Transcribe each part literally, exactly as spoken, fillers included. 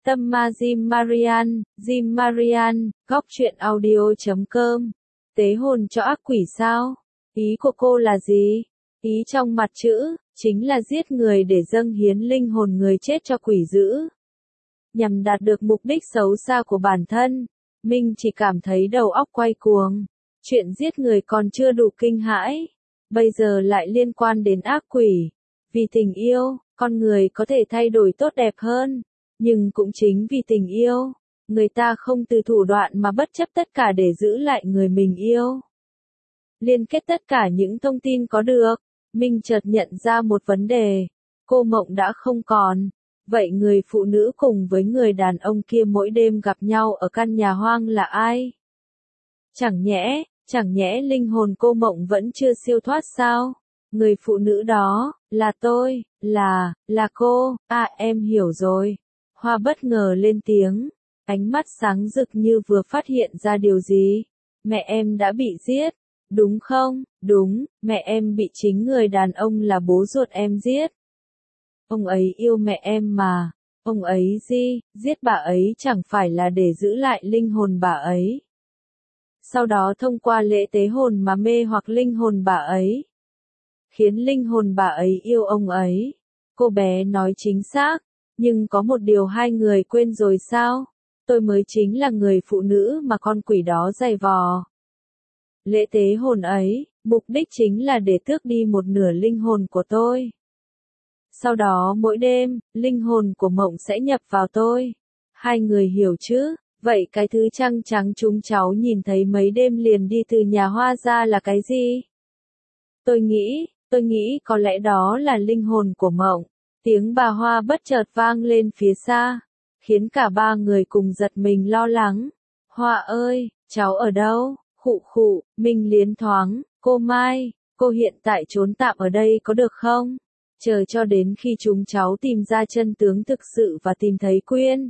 Tâm Ma Jim Marian, Jim Marian, góc truyện audio chấm com. Tế hồn cho ác quỷ sao? Ý của cô là gì? Ý trong mặt chữ, chính là giết người để dâng hiến linh hồn người chết cho quỷ dữ. Nhằm đạt được mục đích xấu xa của bản thân, Minh chỉ cảm thấy đầu óc quay cuồng. Chuyện giết người còn chưa đủ kinh hãi, bây giờ lại liên quan đến ác quỷ. Vì tình yêu, con người có thể thay đổi tốt đẹp hơn, nhưng cũng chính vì tình yêu, người ta không từ thủ đoạn mà bất chấp tất cả để giữ lại người mình yêu. Liên kết tất cả những thông tin có được, Minh chợt nhận ra một vấn đề. Cô Mộng đã không còn. Vậy người phụ nữ cùng với người đàn ông kia mỗi đêm gặp nhau ở căn nhà hoang là ai? Chẳng nhẽ, chẳng nhẽ linh hồn cô Mộng vẫn chưa siêu thoát sao? Người phụ nữ đó, là tôi, là, là cô, à em hiểu rồi. Hoa bất ngờ lên tiếng, ánh mắt sáng rực như vừa phát hiện ra điều gì. Mẹ em đã bị giết, đúng không? Đúng, mẹ em bị chính người đàn ông là bố ruột em giết. Ông ấy yêu mẹ em mà, ông ấy gì, giết bà ấy chẳng phải là để giữ lại linh hồn bà ấy. Sau đó thông qua lễ tế hồn mà mê hoặc linh hồn bà ấy, khiến linh hồn bà ấy yêu ông ấy. Cô bé nói chính xác, nhưng có một điều hai người quên rồi sao? Tôi mới chính là người phụ nữ mà con quỷ đó giày vò. Lễ tế hồn ấy, mục đích chính là để tước đi một nửa linh hồn của tôi. Sau đó mỗi đêm, linh hồn của Mộng sẽ nhập vào tôi. Hai người hiểu chứ? Vậy cái thứ trăng trắng chúng cháu nhìn thấy mấy đêm liền đi từ nhà Hoa ra là cái gì? Tôi nghĩ, tôi nghĩ có lẽ đó là linh hồn của Mộng. Tiếng bà Hoa bất chợt vang lên phía xa, khiến cả ba người cùng giật mình lo lắng. Hoa ơi, cháu ở đâu? Khụ khụ, Minh liến thoáng, cô Mai, cô hiện tại trốn tạm ở đây có được không? Chờ cho đến khi chúng cháu tìm ra chân tướng thực sự và tìm thấy Quyên.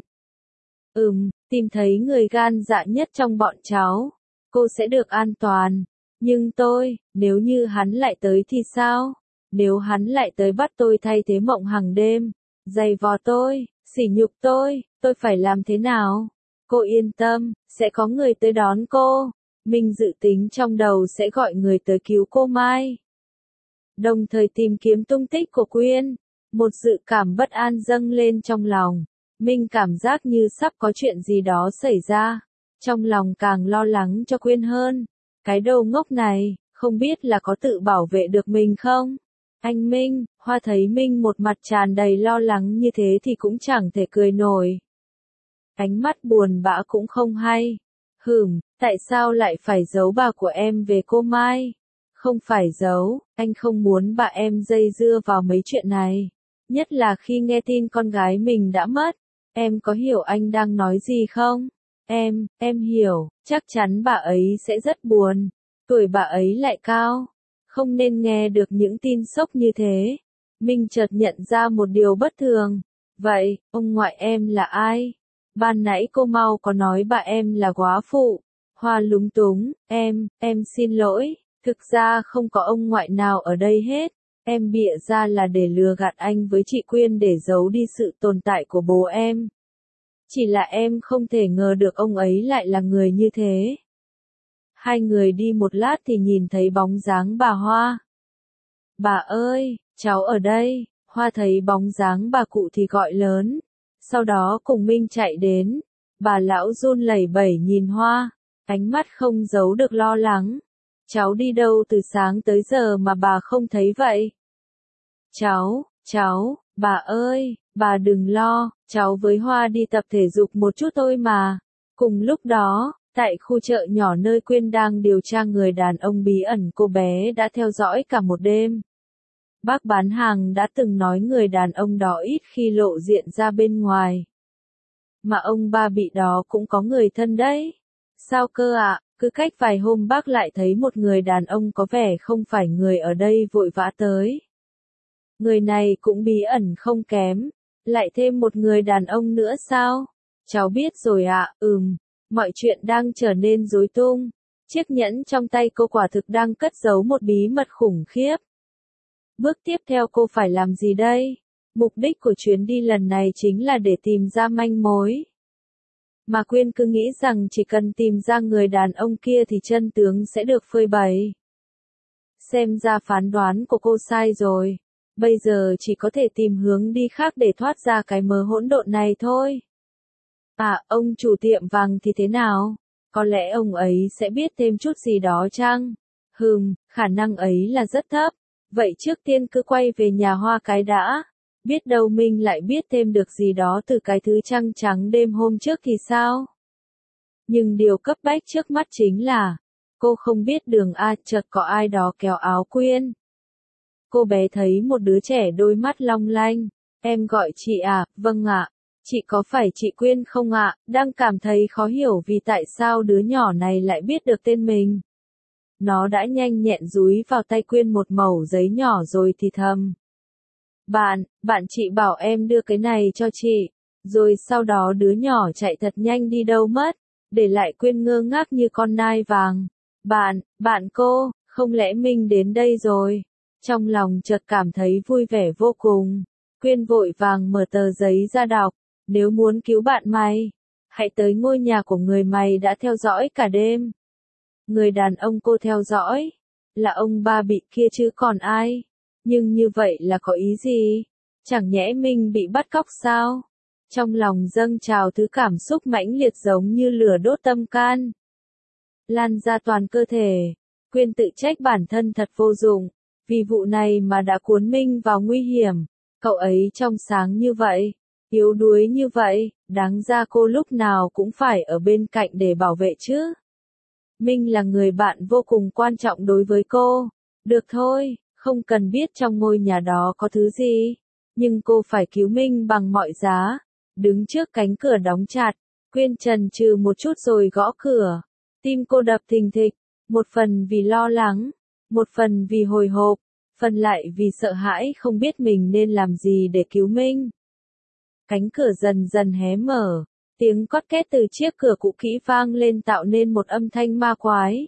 Ừm, tìm thấy người gan dạ nhất trong bọn cháu, cô sẽ được an toàn. Nhưng tôi, nếu như hắn lại tới thì sao? Nếu hắn lại tới bắt tôi thay thế Mộng hàng đêm, giày vò tôi, sỉ nhục tôi, tôi phải làm thế nào? Cô yên tâm, sẽ có người tới đón cô. Minh dự tính trong đầu sẽ gọi người tới cứu cô Mai, đồng thời tìm kiếm tung tích của Quyên. Một dự cảm bất an dâng lên trong lòng. Minh cảm giác như sắp có chuyện gì đó xảy ra. Trong lòng càng lo lắng cho Quyên hơn. Cái đầu ngốc này, không biết là có tự bảo vệ được mình không? Anh Minh, Hoa thấy Minh một mặt tràn đầy lo lắng như thế thì cũng chẳng thể cười nổi. Ánh mắt buồn bã cũng không hay. Hửm, tại sao lại phải giấu bà của em về cô Mai? Không phải giấu, anh không muốn bà em dây dưa vào mấy chuyện này. Nhất là khi nghe tin con gái mình đã mất. Em có hiểu anh đang nói gì không? Em, em hiểu, chắc chắn bà ấy sẽ rất buồn. Tuổi bà ấy lại cao. Không nên nghe được những tin sốc như thế. Minh chợt nhận ra một điều bất thường. Vậy, ông ngoại em là ai? Ban nãy cô Mau có nói bà em là góa phụ. Hoa lúng túng, em, em xin lỗi. Thực ra không có ông ngoại nào ở đây hết. Em bịa ra là để lừa gạt anh với chị Quyên để giấu đi sự tồn tại của bố em. Chỉ là em không thể ngờ được ông ấy lại là người như thế. Hai người đi một lát thì nhìn thấy bóng dáng bà Hoa. Bà ơi, cháu ở đây. Hoa thấy bóng dáng bà cụ thì gọi lớn. Sau đó cùng Minh chạy đến. Bà lão run lẩy bẩy nhìn Hoa, ánh mắt không giấu được lo lắng. Cháu đi đâu từ sáng tới giờ mà bà không thấy vậy? Cháu, cháu, bà ơi, bà đừng lo, cháu với Hoa đi tập thể dục một chút thôi mà. Cùng lúc đó, tại khu chợ nhỏ nơi Quyên đang điều tra người đàn ông bí ẩn cô bé đã theo dõi cả một đêm. Bác bán hàng đã từng nói người đàn ông đó ít khi lộ diện ra bên ngoài. Mà ông ba bị đó cũng có người thân đấy. Sao cơ ạ? À? Cứ cách vài hôm bác lại thấy một người đàn ông có vẻ không phải người ở đây vội vã tới. Người này cũng bí ẩn không kém. Lại thêm một người đàn ông nữa sao? Cháu biết rồi ạ, à, ừm. Mọi chuyện đang trở nên rối tung. Chiếc nhẫn trong tay cô quả thực đang cất giấu một bí mật khủng khiếp. Bước tiếp theo cô phải làm gì đây? Mục đích của chuyến đi lần này chính là để tìm ra manh mối. Mà Quyên cứ nghĩ rằng chỉ cần tìm ra người đàn ông kia thì chân tướng sẽ được phơi bày. Xem ra phán đoán của cô sai rồi. Bây giờ chỉ có thể tìm hướng đi khác để thoát ra cái mớ hỗn độn này thôi. À, ông chủ tiệm vàng thì thế nào? Có lẽ ông ấy sẽ biết thêm chút gì đó chăng? Hừm, khả năng ấy là rất thấp. Vậy trước tiên cứ quay về nhà Hoa cái đã. Biết đâu mình lại biết thêm được gì đó từ cái thứ trăng trắng đêm hôm trước thì sao? Nhưng điều cấp bách trước mắt chính là, cô không biết đường A, chợt có ai đó kéo áo Quyên. Cô bé thấy một đứa trẻ đôi mắt long lanh. Em gọi chị à? Vâng ạ. Chị có phải chị Quyên không ạ? Đang cảm thấy khó hiểu vì tại sao đứa nhỏ này lại biết được tên mình. Nó đã nhanh nhẹn dúi vào tay Quyên một mẩu giấy nhỏ rồi thì thầm. Bạn, bạn chị bảo em đưa cái này cho chị. Rồi sau đó đứa nhỏ chạy thật nhanh đi đâu mất, để lại Quyên ngơ ngác như con nai vàng. Bạn, bạn cô, không lẽ mình đến đây rồi? Trong lòng chợt cảm thấy vui vẻ vô cùng. Quyên vội vàng mở tờ giấy ra đọc. Nếu muốn cứu bạn mày, hãy tới ngôi nhà của người mày đã theo dõi cả đêm. Người đàn ông cô theo dõi, là ông ba bị kia chứ còn ai. Nhưng như vậy là có ý gì? Chẳng nhẽ mình bị bắt cóc sao? Trong lòng dâng trào thứ cảm xúc mãnh liệt giống như lửa đốt tâm can. Lan ra toàn cơ thể. Quyên tự trách bản thân thật vô dụng. Vì vụ này mà đã cuốn mình vào nguy hiểm. Cậu ấy trong sáng như vậy, yếu đuối như vậy, đáng ra cô lúc nào cũng phải ở bên cạnh để bảo vệ chứ. Minh là người bạn vô cùng quan trọng đối với cô. Được thôi, không cần biết trong ngôi nhà đó có thứ gì. Nhưng cô phải cứu Minh bằng mọi giá. Đứng trước cánh cửa đóng chặt, Quyên chần chừ một chút rồi gõ cửa. Tim cô đập thình thịch, một phần vì lo lắng, một phần vì hồi hộp, phần lại vì sợ hãi không biết mình nên làm gì để cứu Minh. Cánh cửa dần dần hé mở, tiếng cót két từ chiếc cửa cũ kỹ vang lên tạo nên một âm thanh ma quái.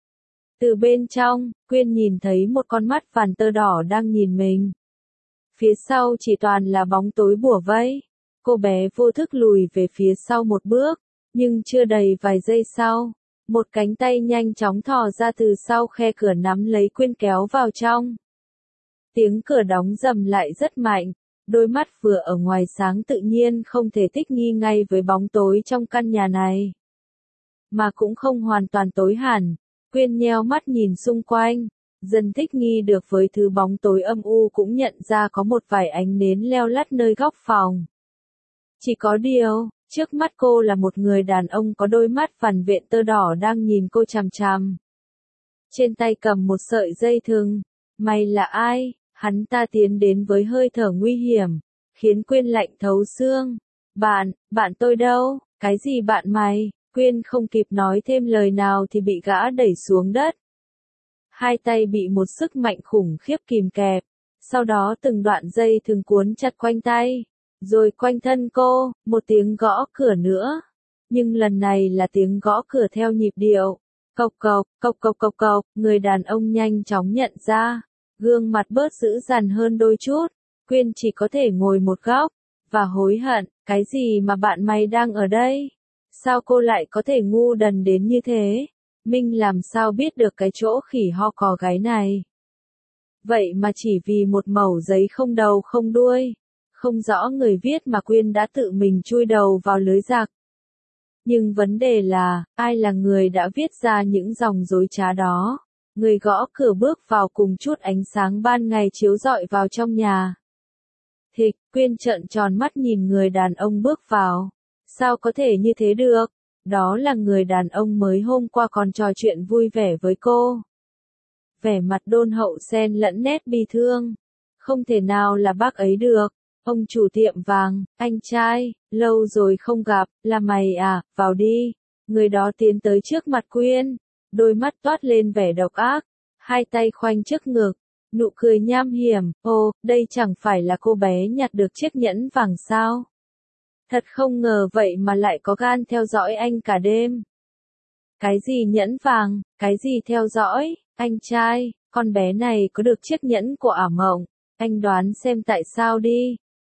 Từ bên trong, Quyên nhìn thấy một con mắt vằn tơ đỏ đang nhìn mình. Phía sau chỉ toàn là bóng tối bủa vây. Cô bé vô thức lùi về phía sau một bước, nhưng chưa đầy vài giây sau, một cánh tay nhanh chóng thò ra từ sau khe cửa nắm lấy Quyên kéo vào trong. Tiếng cửa đóng rầm lại rất mạnh, đôi mắt vừa ở ngoài sáng tự nhiên không thể thích nghi ngay với bóng tối trong căn nhà này. Mà cũng không hoàn toàn tối hẳn, Quyên nheo mắt nhìn xung quanh, dần thích nghi được với thứ bóng tối âm u cũng nhận ra có một vài ánh nến leo lắt nơi góc phòng. Chỉ có điều, trước mắt cô là một người đàn ông có đôi mắt vằn vện tơ đỏ đang nhìn cô chằm chằm. Trên tay cầm một sợi dây thừng. Mày là ai? Hắn ta tiến đến với hơi thở nguy hiểm, khiến Quyên lạnh thấu xương. Bạn, bạn tôi đâu? Cái gì bạn mày? Quyên không kịp nói thêm lời nào thì bị gã đẩy xuống đất. Hai tay bị một sức mạnh khủng khiếp kìm kẹp, sau đó từng đoạn dây thừng cuốn chặt quanh tay. Rồi quanh thân cô, một tiếng gõ cửa nữa. Nhưng lần này là tiếng gõ cửa theo nhịp điệu. Cộc cộc, cộc cộc cộc cộc, người đàn ông nhanh chóng nhận ra. Gương mặt bớt dữ dằn hơn đôi chút. Quyên chỉ có thể ngồi một góc, và hối hận, cái gì mà bạn mày đang ở đây? Sao cô lại có thể ngu đần đến như thế? Minh làm sao biết được cái chỗ khỉ ho cò gáy này? Vậy mà chỉ vì một mẩu giấy không đầu không đuôi. Không rõ người viết mà Quyên đã tự mình chui đầu vào lưới giặc. Nhưng vấn đề là, ai là người đã viết ra những dòng dối trá đó? Người gõ cửa bước vào cùng chút ánh sáng ban ngày chiếu rọi vào trong nhà. Thịch, Quyên trợn tròn mắt nhìn người đàn ông bước vào. Sao có thể như thế được? Đó là người đàn ông mới hôm qua còn trò chuyện vui vẻ với cô. Vẻ mặt đôn hậu xen lẫn nét bi thương. Không thể nào là bác ấy được. Ông chủ tiệm vàng, anh trai, lâu rồi không gặp, là mày à, vào đi. Người đó tiến tới trước mặt Quyên, đôi mắt toát lên vẻ độc ác, hai tay khoanh trước ngực, nụ cười nham hiểm, ô, đây chẳng phải là cô bé nhặt được chiếc nhẫn vàng sao? Thật không ngờ vậy mà lại có gan theo dõi anh cả đêm. Cái gì nhẫn vàng, cái gì theo dõi, anh trai, con bé này có được chiếc nhẫn của ả mộng, anh đoán xem tại sao đi.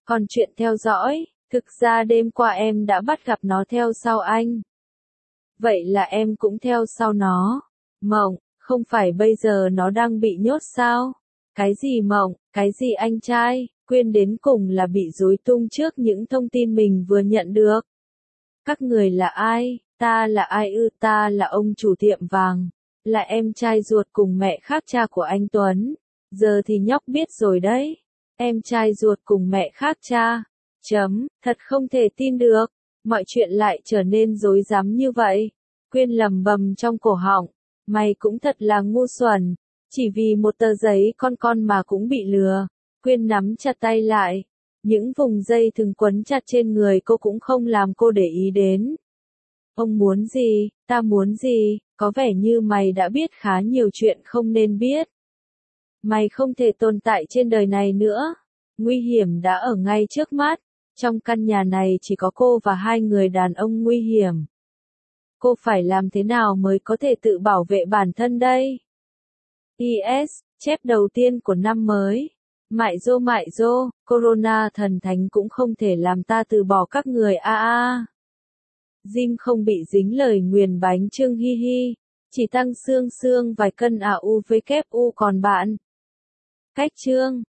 Còn chuyện theo dõi, thực ra đêm qua em đã bắt gặp nó theo sau anh. Vậy là em cũng theo sau nó. Mộng, không phải bây giờ nó đang bị nhốt sao? Cái gì Mộng, cái gì anh trai? Quyên đến cùng là bị rối tung trước những thông tin mình vừa nhận được. Các người là ai? Ta là ai ư? Ta là ông chủ tiệm vàng, là em trai ruột cùng mẹ khác cha của anh Tuấn. Giờ thì nhóc biết rồi đấy. Em trai ruột cùng mẹ khác cha. Chấm, thật không thể tin được. Mọi chuyện lại trở nên rối rắm như vậy. Quyên lầm bầm trong cổ họng. Mày cũng thật là ngu xuẩn. Chỉ vì một tờ giấy con con mà cũng bị lừa. Quyên nắm chặt tay lại. Những vùng dây thừng quấn chặt trên người cô cũng không làm cô để ý đến. Ông muốn gì, ta muốn gì, có vẻ như mày đã biết khá nhiều chuyện không nên biết. Mày không thể tồn tại trên đời này nữa. Nguy hiểm đã ở ngay trước mắt. Trong căn nhà này chỉ có cô và hai người đàn ông nguy hiểm. Cô phải làm thế nào mới có thể tự bảo vệ bản thân đây? i ét, chép đầu tiên của năm mới. Mại dô mại dô, Corona thần thánh cũng không thể làm ta từ bỏ các người a a. Jim không bị dính lời nguyền bánh chưng hi hi, chỉ tăng xương xương vài cân a u vê kép u còn bạn. Cách chương